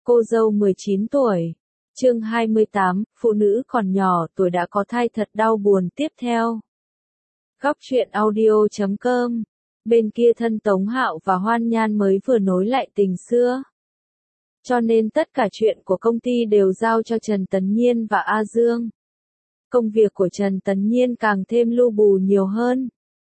Cô dâu 19 tuổi. Chương 28, phụ nữ còn nhỏ tuổi đã có thai thật đau buồn tiếp theo. Góc truyện audio.com. Bên kia thân Tống Hạo và Hoan Nhan mới vừa nối lại tình xưa. Cho nên tất cả chuyện của công ty đều giao cho Trần Tấn Nhiên và A Dương. Công việc của Trần Tấn Nhiên càng thêm lu bù nhiều hơn.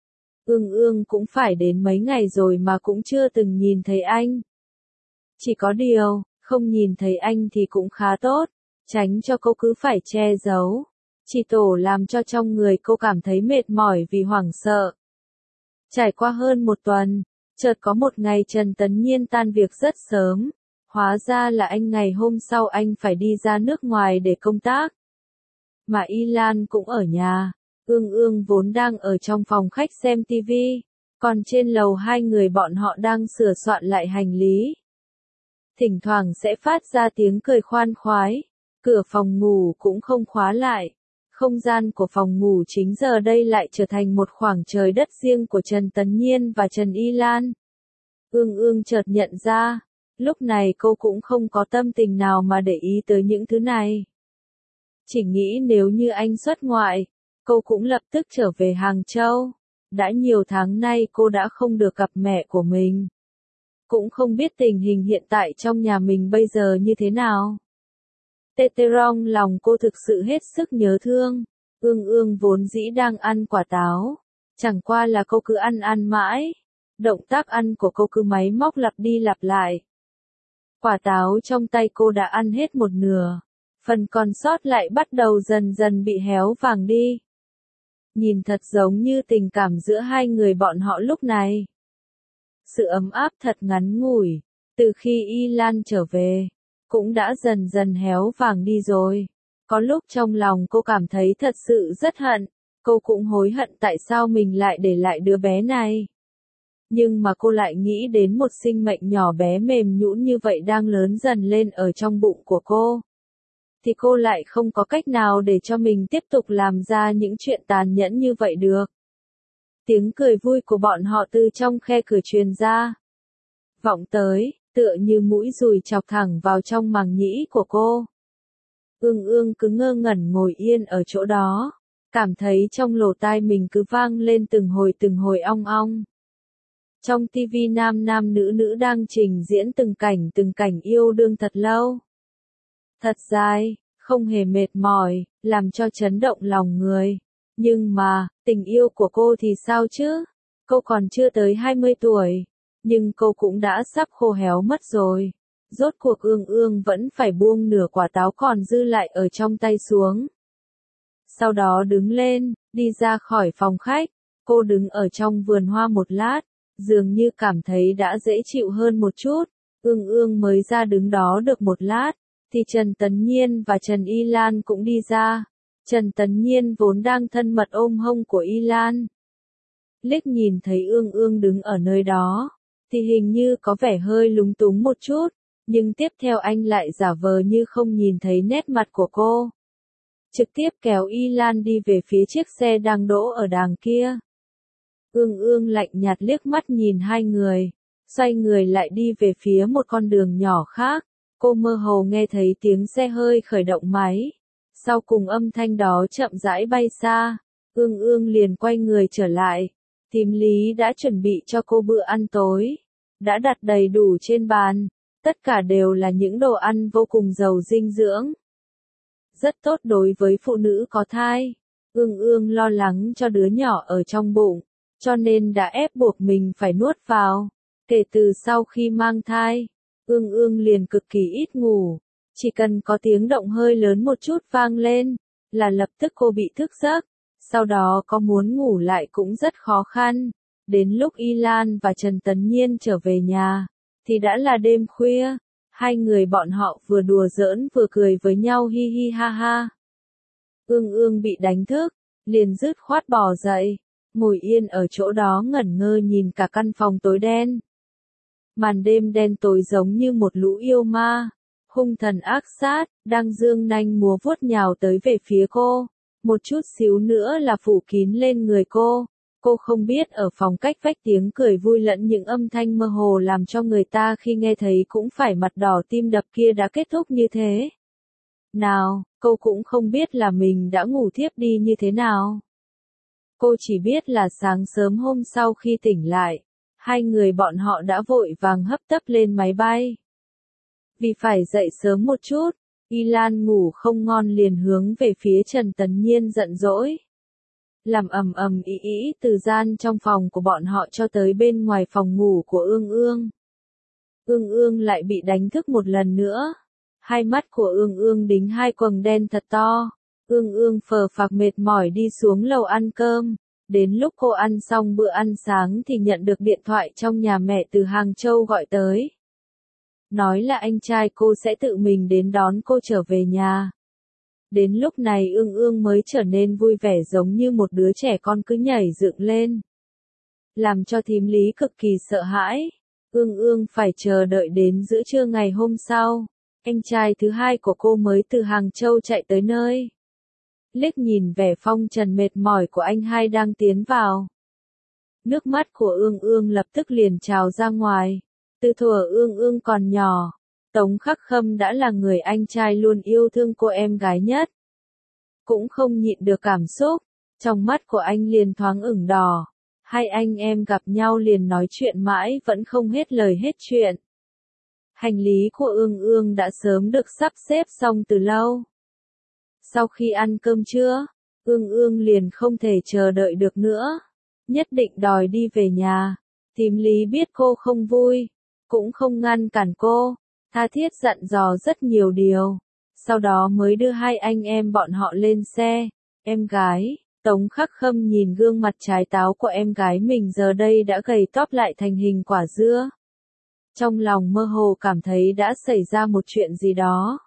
Ương cũng phải đến mấy ngày rồi mà cũng chưa từng nhìn thấy anh. Chỉ có điều, không nhìn thấy anh thì cũng khá tốt, tránh cho cô cứ phải che giấu. Chỉ tổ làm cho trong người cô cảm thấy mệt mỏi vì hoảng sợ. Trải qua hơn một tuần, chợt có một ngày Trần Tấn Nhiên tan việc rất sớm. Hóa ra là anh ngày hôm sau anh phải đi ra nước ngoài để công tác. Mà Y Lan cũng ở nhà. Ương vốn đang ở trong phòng khách xem tivi, còn trên lầu hai người bọn họ đang sửa soạn lại hành lý. Thỉnh thoảng sẽ phát ra tiếng cười khoan khoái, cửa phòng ngủ cũng không khóa lại. Không gian của phòng ngủ chính giờ đây lại trở thành một khoảng trời đất riêng của Trần Tấn Nhiên và Trần Y Lan. Ương chợt nhận ra, lúc này cô cũng không có tâm tình nào mà để ý tới những thứ này. Chỉ nghĩ nếu như anh xuất ngoại, cô cũng lập tức trở về Hàng Châu. Đã nhiều tháng nay cô đã không được gặp mẹ của mình. Cũng không biết tình hình hiện tại trong nhà mình bây giờ như thế nào. Teterong lòng cô thực sự hết sức nhớ thương. Ương vốn dĩ đang ăn quả táo. Chẳng qua là cô cứ ăn mãi. Động tác ăn của cô cứ máy móc lặp đi lặp lại. Quả táo trong tay cô đã ăn hết một nửa. Phần còn sót lại bắt đầu dần dần bị héo vàng đi. Nhìn thật giống như tình cảm giữa hai người bọn họ lúc này. Sự ấm áp thật ngắn ngủi, từ khi Y Lan trở về, cũng đã dần dần héo vàng đi rồi. Có lúc trong lòng cô cảm thấy thật sự rất hận, cô cũng hối hận tại sao mình lại để lại đứa bé này. Nhưng mà cô lại nghĩ đến một sinh mệnh nhỏ bé mềm nhũn như vậy đang lớn dần lên ở trong bụng của cô. Thì cô lại không có cách nào để cho mình tiếp tục làm ra những chuyện tàn nhẫn như vậy được. Tiếng cười vui của bọn họ từ trong khe cửa truyền ra. Vọng tới, tựa như mũi dùi chọc thẳng vào trong màng nhĩ của cô. Ương cứ ngơ ngẩn ngồi yên ở chỗ đó, cảm thấy trong lỗ tai mình cứ vang lên từng hồi ong ong. Trong tivi nam nữ đang trình diễn từng cảnh yêu đương thật lâu. Thật dài, không hề mệt mỏi, làm cho chấn động lòng người. Nhưng mà, tình yêu của cô thì sao chứ? Cô còn chưa tới 20 tuổi, nhưng cô cũng đã sắp khô héo mất rồi. Rốt cuộc Ương vẫn phải buông nửa quả táo còn dư lại ở trong tay xuống. Sau đó đứng lên, đi ra khỏi phòng khách. Cô đứng ở trong vườn hoa một lát, dường như cảm thấy đã dễ chịu hơn một chút. Ương mới ra đứng đó được một lát, thì Trần Tấn Nhiên và Trần Y Lan cũng đi ra. Trần Tấn Nhiên vốn đang thân mật ôm hông của Y Lan. Liếc nhìn thấy Ương đứng ở nơi đó, thì hình như có vẻ hơi lúng túng một chút, nhưng tiếp theo anh lại giả vờ như không nhìn thấy nét mặt của cô. Trực tiếp kéo Y Lan đi về phía chiếc xe đang đỗ ở đàng kia. Ương lạnh nhạt liếc mắt nhìn hai người, xoay người lại đi về phía một con đường nhỏ khác. Cô mơ hồ nghe thấy tiếng xe hơi khởi động máy. Sau cùng âm thanh đó chậm rãi bay xa, Ương liền quay người trở lại. Thím Lý đã chuẩn bị cho cô bữa ăn tối. Đã đặt đầy đủ trên bàn. Tất cả đều là những đồ ăn vô cùng giàu dinh dưỡng. Rất tốt đối với phụ nữ có thai. Ương lo lắng cho đứa nhỏ ở trong bụng, cho nên đã ép buộc mình phải nuốt vào. Kể từ sau khi mang thai, Ương liền cực kỳ ít ngủ. Chỉ cần có tiếng động hơi lớn một chút vang lên, là lập tức cô bị thức giấc. Sau đó có muốn ngủ lại cũng rất khó khăn. Đến lúc Y Lan và Trần Tấn Nhiên trở về nhà, thì đã là đêm khuya. Hai người bọn họ vừa đùa giỡn vừa cười với nhau hi hi ha ha. Ương bị đánh thức, liền dứt khoát bò dậy, ngồi yên ở chỗ đó ngẩn ngơ nhìn cả căn phòng tối đen. Màn đêm đen tối giống như một lũ yêu ma, hung thần ác sát, đang dương nanh múa vuốt nhào tới về phía cô. Một chút xíu nữa là phủ kín lên người cô Cô không biết ở phòng cách vách tiếng cười vui lẫn những âm thanh mơ hồ làm cho người ta khi nghe thấy cũng phải mặt đỏ tim đập kia đã kết thúc như thế nào, cô cũng không biết là mình đã ngủ thiếp đi như thế nào. Cô chỉ biết là sáng sớm hôm sau khi tỉnh lại, hai người bọn họ đã vội vàng hấp tấp lên máy bay. Vì phải dậy sớm một chút, Y Lan ngủ không ngon liền hướng về phía Trần Tấn Nhiên giận dỗi. Làm ầm ầm ĩ ĩ từ gian trong phòng của bọn họ cho tới bên ngoài phòng ngủ của Ương Ương. Ương Ương lại bị đánh thức một lần nữa. Hai mắt của Ương Ương đính hai quầng đen thật to. Ương Ương phờ phạc mệt mỏi đi xuống lầu ăn cơm. Đến lúc cô ăn xong bữa ăn sáng thì nhận được điện thoại trong nhà mẹ từ Hàng Châu gọi tới. Nói là anh trai cô sẽ tự mình đến đón cô trở về nhà. Đến lúc này Ương Ương mới trở nên vui vẻ giống như một đứa trẻ con cứ nhảy dựng lên. Làm cho thím Lý cực kỳ sợ hãi. Ương Ương phải chờ đợi đến giữa trưa ngày hôm sau. Anh trai thứ hai của cô mới từ Hàng Châu chạy tới nơi. Liếc nhìn vẻ phong trần mệt mỏi của anh hai đang tiến vào. Nước mắt của Ương Ương lập tức liền trào ra ngoài. Từ thuở Ương Ương còn nhỏ, Tống Khắc Khâm đã là người anh trai luôn yêu thương cô em gái nhất. Cũng không nhịn được cảm xúc, trong mắt của anh liền thoáng ửng đỏ. Hai anh em gặp nhau liền nói chuyện mãi vẫn không hết lời hết chuyện. Hành lý của Ương Ương đã sớm được sắp xếp xong từ lâu. Sau khi ăn cơm trưa, Ương Ương liền không thể chờ đợi được nữa. Nhất định đòi đi về nhà. Thím Lý biết cô không vui, cũng không ngăn cản cô, tha thiết dặn dò rất nhiều điều. Sau đó mới đưa hai anh em bọn họ lên xe. Em gái, Tống Khắc Khâm nhìn gương mặt trái táo của em gái mình giờ đây đã gầy tóp lại thành hình quả dưa. Trong lòng mơ hồ cảm thấy đã xảy ra một chuyện gì đó.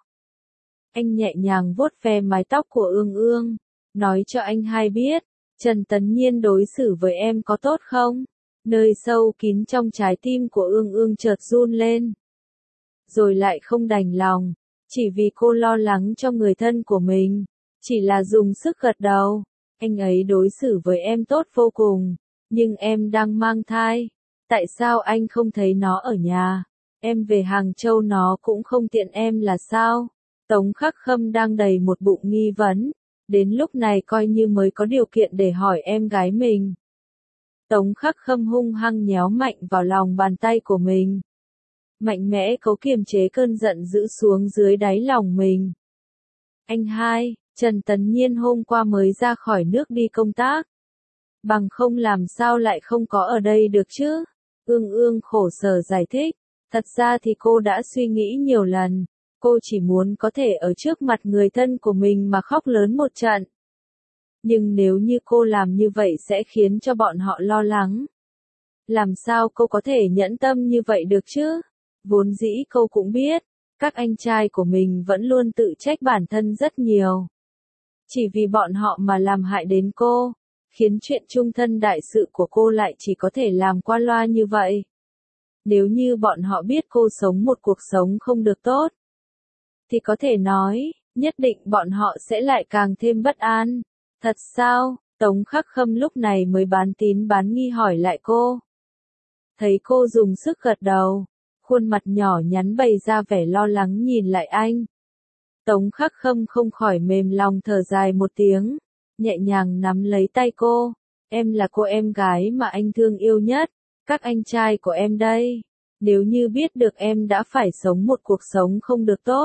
Anh nhẹ nhàng vuốt ve mái tóc của Ương Ương, nói cho anh hai biết, Trần Tấn Nhiên đối xử với em có tốt không? Nơi sâu kín trong trái tim của Ương Ương chợt run lên. Rồi lại không đành lòng, chỉ vì cô lo lắng cho người thân của mình, chỉ là dùng sức gật đầu. Anh ấy đối xử với em tốt vô cùng, nhưng em đang mang thai. Tại sao anh không thấy nó ở nhà? Em về Hàng Châu nó cũng không tiện em là sao? Tống Khắc Khâm đang đầy một bụng nghi vấn, đến lúc này coi như mới có điều kiện để hỏi em gái mình. Tống Khắc Khâm hung hăng nhéo mạnh vào lòng bàn tay của mình. Mạnh mẽ cố kiềm chế cơn giận dữ xuống dưới đáy lòng mình. Anh hai, Trần Tấn Nhiên hôm qua mới ra khỏi nước đi công tác. Bằng không làm sao lại không có ở đây được chứ? Ương Ương khổ sở giải thích. Thật ra thì cô đã suy nghĩ nhiều lần. Cô chỉ muốn có thể ở trước mặt người thân của mình mà khóc lớn một trận. Nhưng nếu như cô làm như vậy sẽ khiến cho bọn họ lo lắng. Làm sao cô có thể nhẫn tâm như vậy được chứ? Vốn dĩ cô cũng biết, các anh trai của mình vẫn luôn tự trách bản thân rất nhiều. Chỉ vì bọn họ mà làm hại đến cô, khiến chuyện chung thân đại sự của cô lại chỉ có thể làm qua loa như vậy. Nếu như bọn họ biết cô sống một cuộc sống không được tốt, thì có thể nói, nhất định bọn họ sẽ lại càng thêm bất an. Thật sao? Tống Khắc Khâm lúc này mới bán tín bán nghi hỏi lại cô. Thấy cô dùng sức gật đầu, khuôn mặt nhỏ nhắn bày ra vẻ lo lắng nhìn lại anh. Tống Khắc Khâm không khỏi mềm lòng thở dài một tiếng, nhẹ nhàng nắm lấy tay cô. Em là cô em gái mà anh thương yêu nhất, các anh trai của em đây. Nếu như biết được em đã phải sống một cuộc sống không được tốt,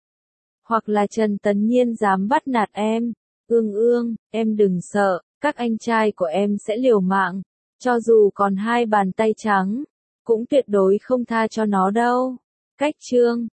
hoặc là Trần Tấn Nhiên dám bắt nạt em, Ương Ương, em đừng sợ, các anh trai của em sẽ liều mạng, cho dù còn hai bàn tay trắng, cũng tuyệt đối không tha cho nó đâu. Cách chương